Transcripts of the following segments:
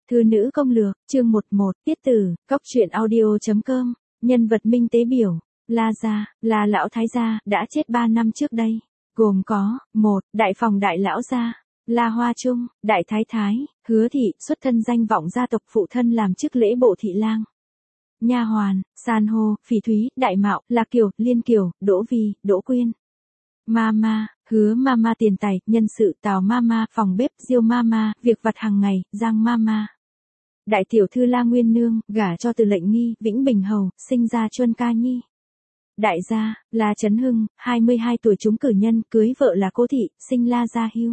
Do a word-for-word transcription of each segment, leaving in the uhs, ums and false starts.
Thư nữ công lược, chương mười một, tiết tử, góc truyện audio.com, nhân vật minh tế biểu, La gia, là lão thái gia, đã chết ba năm trước đây, gồm có, một, đại phòng đại lão gia, La Hoa Trung, đại thái thái, Hứa thị, xuất thân danh vọng gia tộc, phụ thân làm chức lễ bộ thị lang. Nha hoàn, San hô, Phỉ Thúy, Đại Mạo, Lạc Kiều, Liên Kiều, Đỗ Vi, Đỗ Quyên. Mama, Hứa Mama tiền tài, nhân sự, Tào Mama, phòng bếp, Diêu Mama, việc vặt hàng ngày, Giang Mama. Đại tiểu thư La Nguyên Nương, gả cho Từ Lệnh Nghi, Vĩnh Bình Hầu, sinh ra Chuân Ca Nhi. Đại gia, La Chấn Hưng, hai mươi hai tuổi trúng cử nhân, cưới vợ là Cố thị, sinh La Gia Hưu.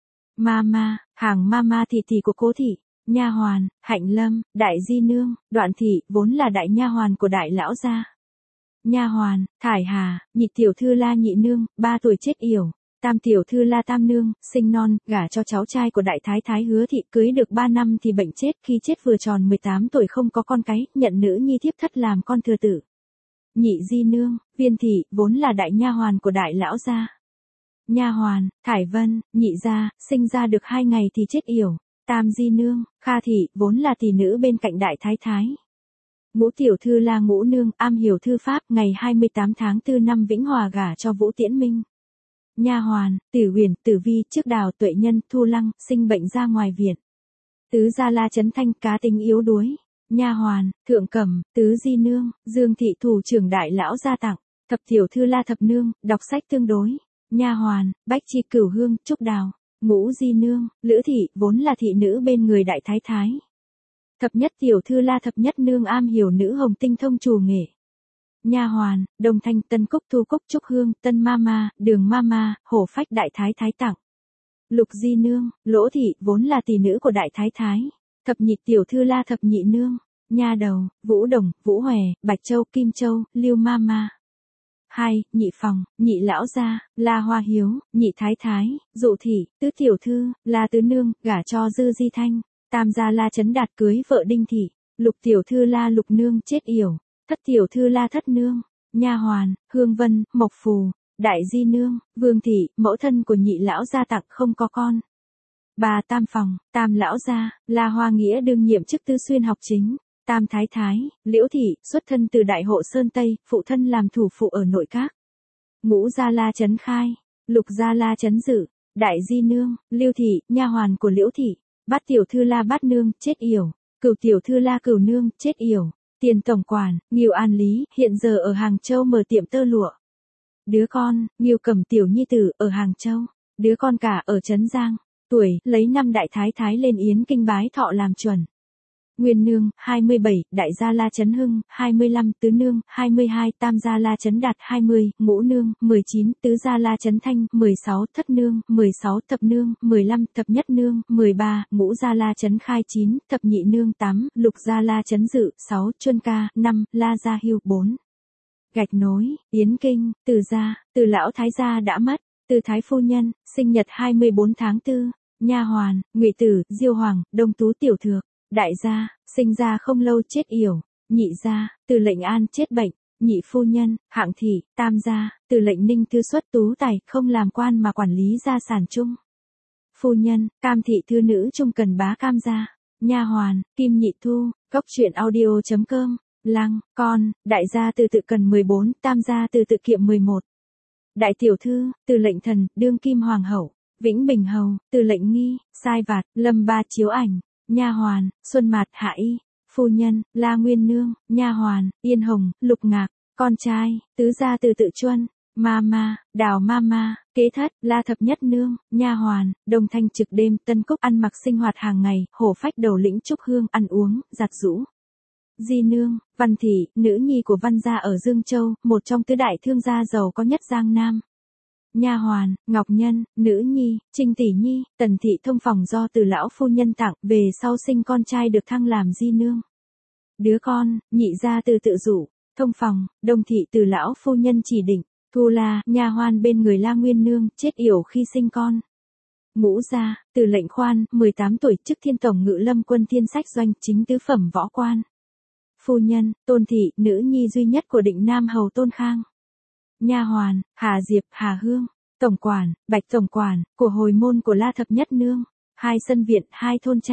Mama, hàng Mama thị tỷ của Cố thị. Nha hoàn, Hạnh Lâm, Đại Di Nương, Đoạn thị, vốn là đại nha hoàn của đại lão gia. Nha hoàn, Thải Hà, nhị tiểu thư La Nhị Nương, ba tuổi chết yểu. Tam tiểu thư La Tam Nương, sinh non, gả cho cháu trai của đại thái thái Hứa thị, cưới được ba năm thì bệnh chết, khi chết vừa tròn mười tám tuổi không có con cái, nhận nữ nhi thiếp thất làm con thừa tử. Nhị Di Nương, Viên thị, vốn là đại nha hoàn của đại lão gia. Nha hoàn, Thải Vân, nhị gia, sinh ra được hai ngày thì chết yểu. Tam Di Nương, Kha thị, vốn là tỷ nữ bên cạnh đại thái thái. Ngũ tiểu thư La Ngũ Nương, am hiểu thư pháp, ngày hai mươi tám tháng tư năm Vĩnh Hòa gả cho Vũ Tiễn Minh. Nha hoàn, Tử Huyền, Tử Vi, trước Đào, Tuệ Nhân, Thu Lăng, sinh bệnh ra ngoài viện. Tứ gia La Chấn Thanh, cá tính yếu đuối. Nha hoàn, Thượng Cẩm, Tứ Di Nương, Dương thị, thủ trưởng đại lão gia tặng. Thập tiểu thư La Thập Nương, đọc sách tương đối. Nha hoàn, Bách Chi, Cửu Hương, Trúc Đào. Ngũ Di Nương, Lữ thị, vốn là thị nữ bên người đại thái thái. Thập nhất tiểu thư La Thập Nhất Nương, am hiểu nữ hồng tinh thông trù nghệ. Nha hoàn, Đồng Thanh, Tân Cúc, Thu Cúc, Trúc Hương, Tân Mama, Đường Mama, Hổ Phách đại thái thái tặng. Lục Di Nương, Lỗ thị, vốn là tỷ nữ của đại thái thái. Thập nhị tiểu thư La Thập Nhị Nương. Nha đầu, Vũ Đồng, Vũ Hòe, Bạch Châu, Kim Châu, Lưu Mama. Hai, nhị phòng, nhị lão gia, La Hoa Hiếu, nhị thái thái, Dụ thị, tứ tiểu thư, La Tứ Nương, gả cho Dư Di Thanh. Tam gia La Chấn Đạt, cưới vợ Đinh thị. Lục tiểu thư La Lục Nương, chết yểu. Thất tiểu thư La Thất Nương. Nha hoàn, Hương Vân, Mộc Phù. Đại Di Nương, Vương thị, mẫu thân của nhị lão gia tặng, không có con. Bà tam phòng, Tam lão gia, La Hoa Nghĩa đương nhiệm chức tư xuyên học chính. Tam thái thái, Liễu thị, xuất thân từ Đại Hộ Sơn Tây, phụ thân làm thủ phụ ở nội các. Ngũ gia La Chấn Khai, Lục gia La Chấn Dự, Đại Di Nương, Lưu thị, nha hoàn của Liễu thị. Bát tiểu thư La Bát Nương, chết yểu. Cửu tiểu thư La Cửu Nương, chết yểu. Tiền tổng quản, Nghiêu An Lý, hiện giờ ở Hàng Châu mở tiệm tơ lụa. Đứa con, Nghiêu Cẩm tiểu nhi tử, ở Hàng Châu. Đứa con cả ở Trấn Giang. Tuổi, lấy năm đại thái thái lên Yến Kinh bái thọ làm chuẩn. Nguyên Nương, hai mươi bảy, Đại gia La Chấn Hưng, hai mươi lăm, Tứ Nương, hai mươi hai, Tam gia La Chấn Đạt, hai mươi, Ngũ Nương, mười chín, Tứ gia La Chấn Thanh, mười sáu, Thất Nương, mười sáu, Thập Nương, mười lăm, Thập Nhất Nương, mười ba, Ngũ gia La Chấn Khai, chín, Thập Nhị Nương, tám, Lục gia La Chấn Dự, sáu, Chuân Ca, năm, La Gia Hưu, bốn. Gạch nối, Yến Kinh, Từ gia, Từ lão thái gia đã mất, Từ thái phu nhân, sinh nhật hai mươi bốn tháng tư, nha hoàn, Ngụy Tử, Diêu Hoàng, Đông Tú tiểu thược. Đại gia, sinh ra không lâu chết yểu. Nhị gia, Từ Lệnh An chết bệnh. Nhị phu nhân, Hạng thị. Tam gia, Từ Lệnh Ninh thư xuất tú tài, không làm quan mà quản lý gia sản chung. Phu nhân, Cam thị thư nữ trung cần bá Cam gia. Nha hoàn, Kim Nhị Thu, góc truyện audio.com. Lăng, con, đại gia Từ Tự Cần mười bốn, Tam gia Từ Tự Kiệm mười một. Đại tiểu thư, Từ Lệnh Thần, đương kim hoàng hậu. Vĩnh Bình Hầu, Từ Lệnh Nghi, Sai Vạt, Lâm Ba chiếu ảnh. Nha hoàn, Xuân Mạt, Hạ Y. Phu nhân, La Nguyên Nương. Nha hoàn, Yên Hồng, Lục Ngạc. Con trai, tứ gia Từ Tự Chuân. Mama, Đào Mama. Kế thất, La Thập Nhất Nương. Nha hoàn, Đồng Thanh trực đêm, Tân Cúc ăn mặc sinh hoạt hàng ngày, Hổ Phách đầu lĩnh Trúc Hương ăn uống, giặt giũ. Di Nương, Văn thị, nữ nhi của Văn gia ở Dương Châu, một trong tứ đại thương gia giàu có nhất Giang Nam. Nha hoàn, Ngọc Nhân, nữ nhi, Trinh tỷ nhi, Tần thị thông phòng do Từ lão phu nhân tặng, về sau sinh con trai được thăng làm Di Nương. Đứa con, nhị gia Từ Tự Dụ, thông phòng, Đông thị Từ lão phu nhân chỉ định. Thu La, nha hoàn bên người La Nguyên Nương, chết yểu khi sinh con. Ngũ gia, Từ Lệnh Khoan, mười tám tuổi, chức Thiên Tổng Ngự Lâm Quân Thiên Sách Doanh, chính tứ phẩm võ quan. Phu nhân, Tôn thị, nữ nhi duy nhất của Định Nam hầu Tôn Khang. Nha hoàn, Hà Diệp, Hà Hương. Tổng quản, Bạch tổng quản, của hồi môn của La Thập Nhất Nương. Hai sân viện, hai thôn trang.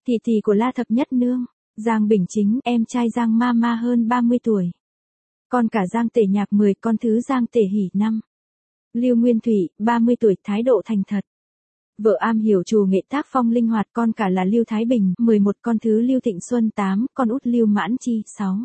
tỷ tỷ của La Thập Nhất Nương. Giang Bình Chính, em trai Giang Ma Ma hơn ba mươi tuổi. Con cả Giang Tể Nhạc mười, con thứ Giang Tể Hỷ năm. Lưu Nguyên Thủy, ba mươi tuổi, thái độ thành thật. Vợ am hiểu trù nghệ tác phong linh hoạt, con cả là Lưu Thái Bình, mười một, con thứ Lưu Thịnh Xuân tám, con út Lưu Mãn Chi, sáu.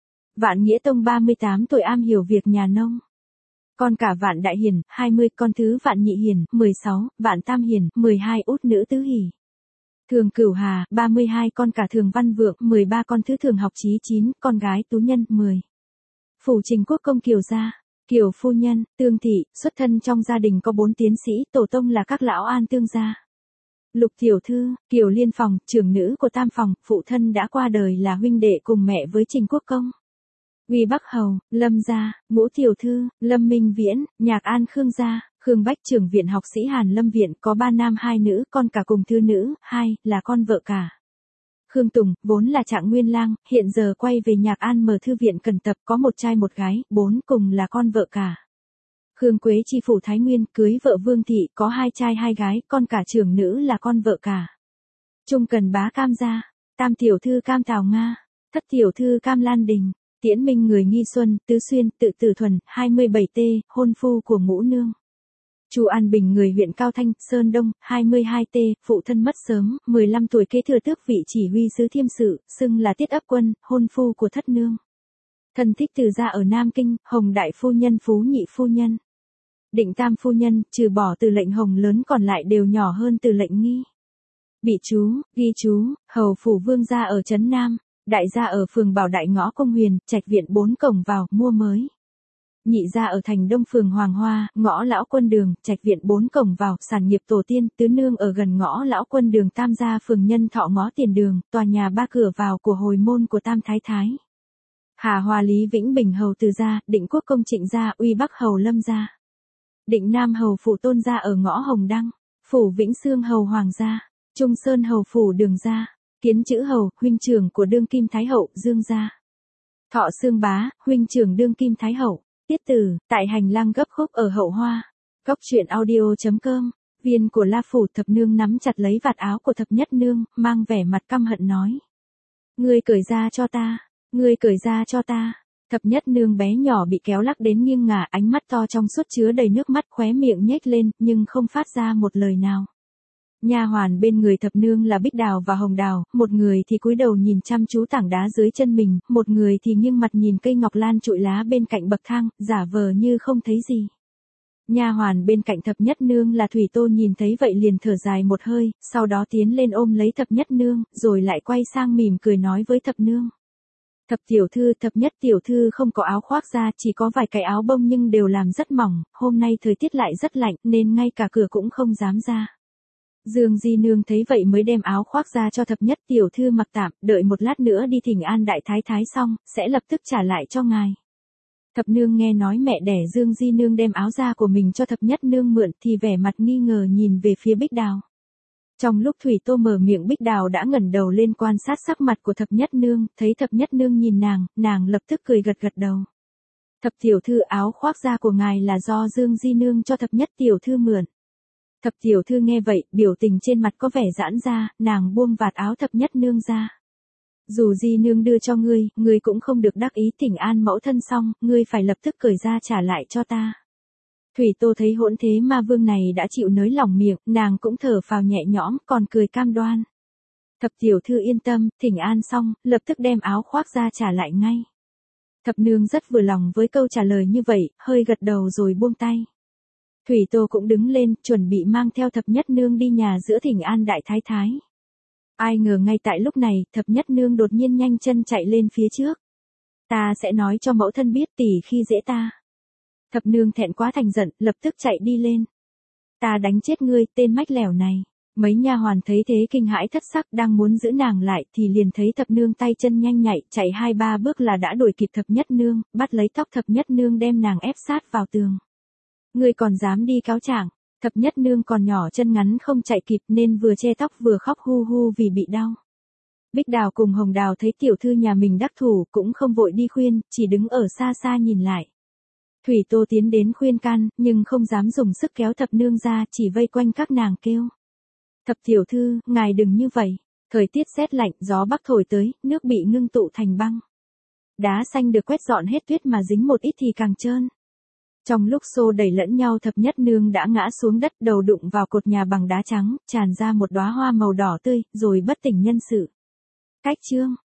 Vạn Nghĩa Tông ba mươi tám tuổi, am hiểu việc nhà nông. Con cả Vạn Đại Hiền, hai mươi, con thứ Vạn Nhị Hiền, mười sáu, Vạn Tam Hiền, mười hai, út nữ Tứ Hỷ. Thường Cửu Hà, ba mươi hai, con cả Thường Văn Vượng, mười ba, con thứ Thường Học Chí, chín, con gái Tú Nhân, mười. Phủ Trình Quốc công Kiều gia. Kiều phu nhân, Tương thị, xuất thân trong gia đình có bốn tiến sĩ, tổ tông là các lão An Tương gia. Lục tiểu thư, Kiều Liên Phòng, trưởng nữ của Tam phòng, phụ thân đã qua đời là huynh đệ cùng mẹ với Trình Quốc công. Uy Bắc hầu, Lâm gia, Ngũ tiểu thư, Lâm Minh Viễn, Nhạc An Khương gia, Khương Bách trưởng viện học sĩ Hàn Lâm viện, có ba nam hai nữ, con cả cùng thư nữ, hai, là con vợ cả. Khương Tùng, vốn là trạng nguyên lang, hiện giờ quay về Nhạc An mở thư viện cần tập, có một trai một gái, bốn, cùng là con vợ cả. Khương Quế chi phủ Thái Nguyên, cưới vợ Vương Thị, có hai trai hai gái, con cả trưởng nữ là con vợ cả. Trung Cần Bá Cam gia, Tam tiểu thư Cam Tào Nga, Thất tiểu thư Cam Lan Đình, Tiễn Minh người Nghi Xuân, Tứ Xuyên, Tự Tử Thuần, hai mươi bảy T, hôn phu của Ngũ Nương. Chu An Bình người huyện Cao Thanh, Sơn Đông, hai mươi hai T, phụ thân mất sớm, mười lăm tuổi kế thừa tước vị chỉ huy sứ thiêm sự, xưng là Tiết Ấp Quân, hôn phu của Thất Nương. Thân thích từ gia ở Nam Kinh, Hồng Đại phu nhân Phú Nhị phu nhân. Định Tam phu nhân, trừ bỏ Từ lệnh Hồng lớn còn lại đều nhỏ hơn Từ lệnh Nghi. Bị chú, ghi chú, hầu phủ Vương gia ở Trấn Nam, đại gia ở phường Bảo Đại ngõ Công Huyền, Trạch viện bốn cổng vào, mua mới. Nhị gia ở thành Đông phường Hoàng Hoa, ngõ Lão Quân đường, Trạch viện bốn cổng vào, sản nghiệp tổ tiên, Tứ Nương ở gần ngõ Lão Quân đường, Tam gia phường Nhân Thọ ngõ Tiền đường, tòa nhà ba cửa vào của hồi môn của Tam Thái Thái. Hà Hoa Lý Vĩnh Bình hầu Từ gia, Định Quốc công Trịnh gia, Uy Bắc hầu Lâm gia. Định Nam hầu phủ Tôn gia ở ngõ Hồng Đăng, phủ Vĩnh Xương hầu Hoàng gia, Trung Sơn hầu phủ Đường gia, Kiến Chữ hầu, huynh trưởng của đương kim Thái hậu, Dương gia. Thọ Xương Bá, huynh trưởng đương kim Thái hậu. Tiết tử, tại hành lang gấp khúc ở Hậu Hoa. Cóc truyện audio chấm com. Viên của La phủ Thập Nương nắm chặt lấy vạt áo của Thập Nhất Nương, mang vẻ mặt căm hận nói: "Ngươi cởi ra cho ta, ngươi cởi ra cho ta." Thập Nhất Nương bé nhỏ bị kéo lắc đến nghiêng ngả, ánh mắt to trong suốt chứa đầy nước mắt, khóe miệng nhếch lên, nhưng không phát ra một lời nào. Nha hoàn bên người Thập Nương là Bích Đào và Hồng Đào, một người thì cúi đầu nhìn chăm chú tảng đá dưới chân mình, một người thì nghiêng mặt nhìn cây ngọc lan trụi lá bên cạnh bậc thang, giả vờ như không thấy gì. Nha hoàn bên cạnh Thập Nhất Nương là Thủy Tô nhìn thấy vậy liền thở dài một hơi, sau đó tiến lên ôm lấy Thập Nhất Nương, rồi lại quay sang mỉm cười nói với Thập Nương: "Thập tiểu thư, Thập Nhất tiểu thư không có áo khoác ra, chỉ có vài cái áo bông nhưng đều làm rất mỏng, hôm nay thời tiết lại rất lạnh nên ngay cả cửa cũng không dám ra." Dương Di Nương thấy vậy mới đem áo khoác ra cho Thập Nhất tiểu thư mặc tạm, đợi một lát nữa đi thỉnh an đại thái thái xong, sẽ lập tức trả lại cho ngài. Thập Nương nghe nói mẹ đẻ Dương Di Nương đem áo da của mình cho Thập Nhất Nương mượn thì vẻ mặt nghi ngờ nhìn về phía Bích Đào. Trong lúc Thủy Tô mở miệng Bích Đào đã ngẩng đầu lên quan sát sắc mặt của Thập Nhất Nương, thấy Thập Nhất Nương nhìn nàng, nàng lập tức cười gật gật đầu. "Thập tiểu thư, áo khoác da của ngài là do Dương Di Nương cho Thập Nhất tiểu thư mượn." Thập tiểu thư nghe vậy, biểu tình trên mặt có vẻ giãn ra, nàng buông vạt áo Thập Nhất Nương ra. "Dù Di Nương đưa cho ngươi, ngươi cũng không được đắc ý, thỉnh an mẫu thân xong, ngươi phải lập tức cởi ra trả lại cho ta." Thủy Tô thấy hỗn thế ma vương này đã chịu nới lỏng miệng, nàng cũng thở phào nhẹ nhõm, còn cười cam đoan: "Thập tiểu thư yên tâm, thỉnh an xong, lập tức đem áo khoác ra trả lại ngay." Thập Nương rất vừa lòng với câu trả lời như vậy, hơi gật đầu rồi buông tay. Thủy Tô cũng đứng lên, chuẩn bị mang theo Thập Nhất Nương đi nhà giữa thỉnh an đại thái thái. Ai ngờ ngay tại lúc này, Thập Nhất Nương đột nhiên nhanh chân chạy lên phía trước. "Ta sẽ nói cho mẫu thân biết tỷ khi dễ ta." Thập Nương thẹn quá thành giận, lập tức chạy đi lên. "Ta đánh chết ngươi, tên mách lẻo này." Mấy nha hoàn thấy thế kinh hãi thất sắc, đang muốn giữ nàng lại thì liền thấy Thập Nương tay chân nhanh nhạy, chạy hai ba bước là đã đuổi kịp Thập Nhất Nương, bắt lấy tóc Thập Nhất Nương đem nàng ép sát vào tường. "Ngươi còn dám đi cáo trạng?" Thập Nhất Nương còn nhỏ chân ngắn không chạy kịp nên vừa che tóc vừa khóc hu hu vì bị đau. Bích Đào cùng Hồng Đào thấy tiểu thư nhà mình đắc thủ cũng không vội đi khuyên, chỉ đứng ở xa xa nhìn lại. Thủy Tô tiến đến khuyên can, nhưng không dám dùng sức kéo Thập Nương ra, chỉ vây quanh các nàng kêu: "Thập tiểu thư, ngài đừng như vậy. Thời tiết rét lạnh, gió bắc thổi tới, nước bị ngưng tụ thành băng. Đá xanh được quét dọn hết tuyết mà dính một ít thì càng trơn. Trong lúc xô đẩy lẫn nhau thập nhất nương đã ngã xuống đất, đầu đụng vào cột nhà bằng đá trắng, tràn ra một đóa hoa màu đỏ tươi, rồi bất tỉnh nhân sự. Cách chương